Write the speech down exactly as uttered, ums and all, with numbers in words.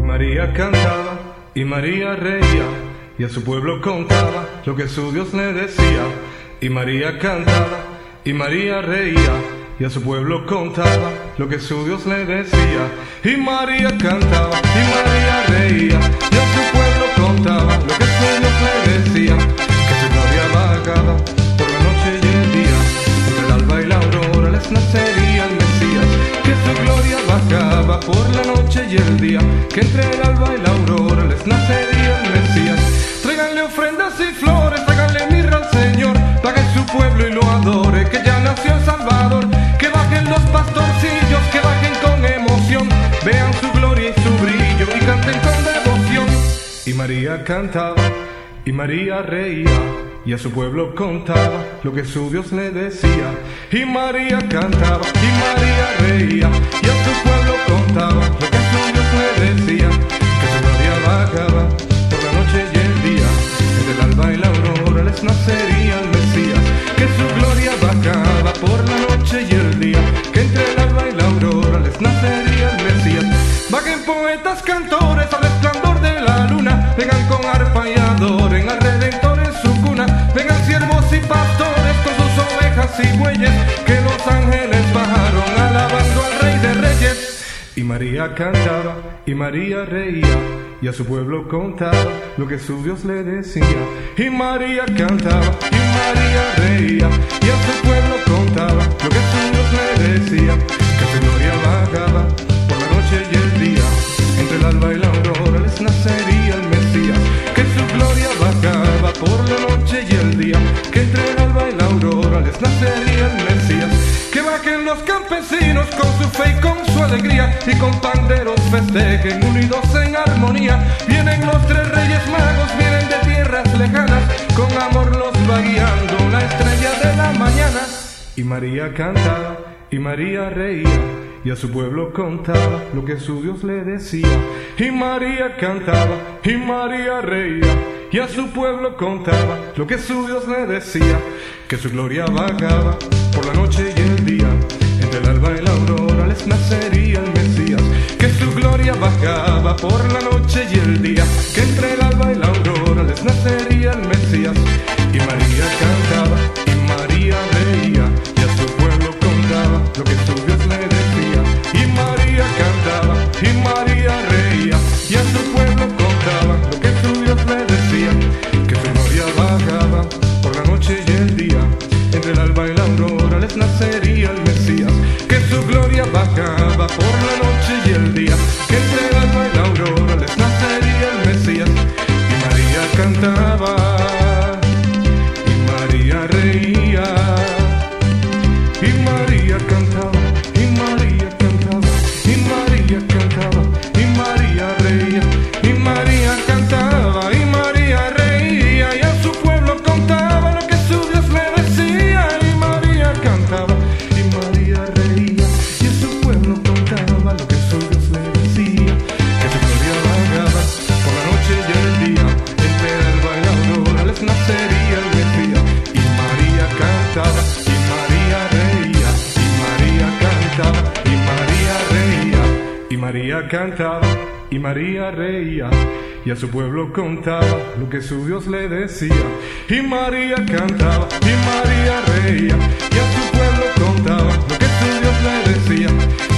María cantaba y María reía, y a su pueblo contaba lo que su Dios le decía. Y María cantaba y María reía, y a su pueblo contaba lo que su Dios le decía. Y María cantaba y María reía, y a su pueblo contaba lo que su Dios le decía. Que su gloria vagaba por la noche y el día, entre el alba y la aurora les nacería el Mesías. Que su gloria vagaba por la noche y el día, que entre el alba y la aurora les nacería el Mesías. Tráiganle ofrendas y flores, tráiganle mirra al Señor, pague su pueblo y lo adore, que ya nació el Salvador. Que bajen los pastorcillos, que bajen con emoción, vean su gloria y su brillo y canten con devoción. Y María cantaba y María reía, y a su pueblo contaba lo que su Dios le decía. Y María cantaba y María reía, y a su pueblo contaba lo que su Dios le decía. Que su gloria vagaba por la noche y el día, entre el alba y la aurora les nacería el Mesías. Que su gloria vagaba por la noche y el día, que entre el alba y la aurora les nacería el Mesías. Bajen poetas, cantores al resplandor de la luna, vengan con arpa y adoren al Redentor en su cuna. Vengan siervos y pastores con sus ovejas y bueyes, que los ángeles bajaron alabando al Rey de Reyes. Y María cantaba y María reía, y a su pueblo contaba lo que su Dios le decía. Y María cantaba y María reía, y a su pueblo contaba lo que su Dios le decía. Que su gloria vagaba por la noche y el día, entre el alba y la aurora les nacería el Mesías. Que su gloria vagaba por la noche y el día, que entre el alba y la aurora les nacería el Mesías. Que bajen los campesinos con su fe y con su alegría, y con panderos festejen unidos en armonía. Vienen los tres reyes magos, vienen de tierras lejanas, con amor los va guiando la estrella de la mañana. Y María cantaba y María reía, y a su pueblo contaba lo que su Dios le decía. Y María cantaba y María reía, y a su pueblo contaba lo que su Dios le decía. Que su gloria vagaba por la noche y el día, entre el alba y la aurora les nacería el Mesías. Que su gloria bajaba por la noche y el día, que entre el alba y la aurora les nacería el Mesías. Y María cantaba y María reía, y a su pueblo contaba lo que su Dios le decía. Y María cantaba y María reía, y a su pueblo contaba lo que su Dios le decía. Que su gloria bajaba por la noche y el día, entre el alba y la aurora les nacería el Mesías. Que su gloria bajaba por la noche y el día, que entre el alba y la aurora les nacería el Mesías. Y María cantaba y María reía, y María cantaba y María cantaba, y María cantaba y María reía, y María cantaba y María reía, y a su pueblo contaba lo que su Dios le decía. Y María cantaba y María reía, y a su pueblo contaba lo que su Dios le decía. Que su gloria vagaba por la noche y el día, entre el alba y la aurora les nacería el Mesías. Y María cantaba y María reía, y María cantaba y María reía, y María cantaba y María reía, y a su pueblo contaba lo que su Dios le decía. Y María cantaba y María reía, y a su pueblo contaba lo que su Dios le decía.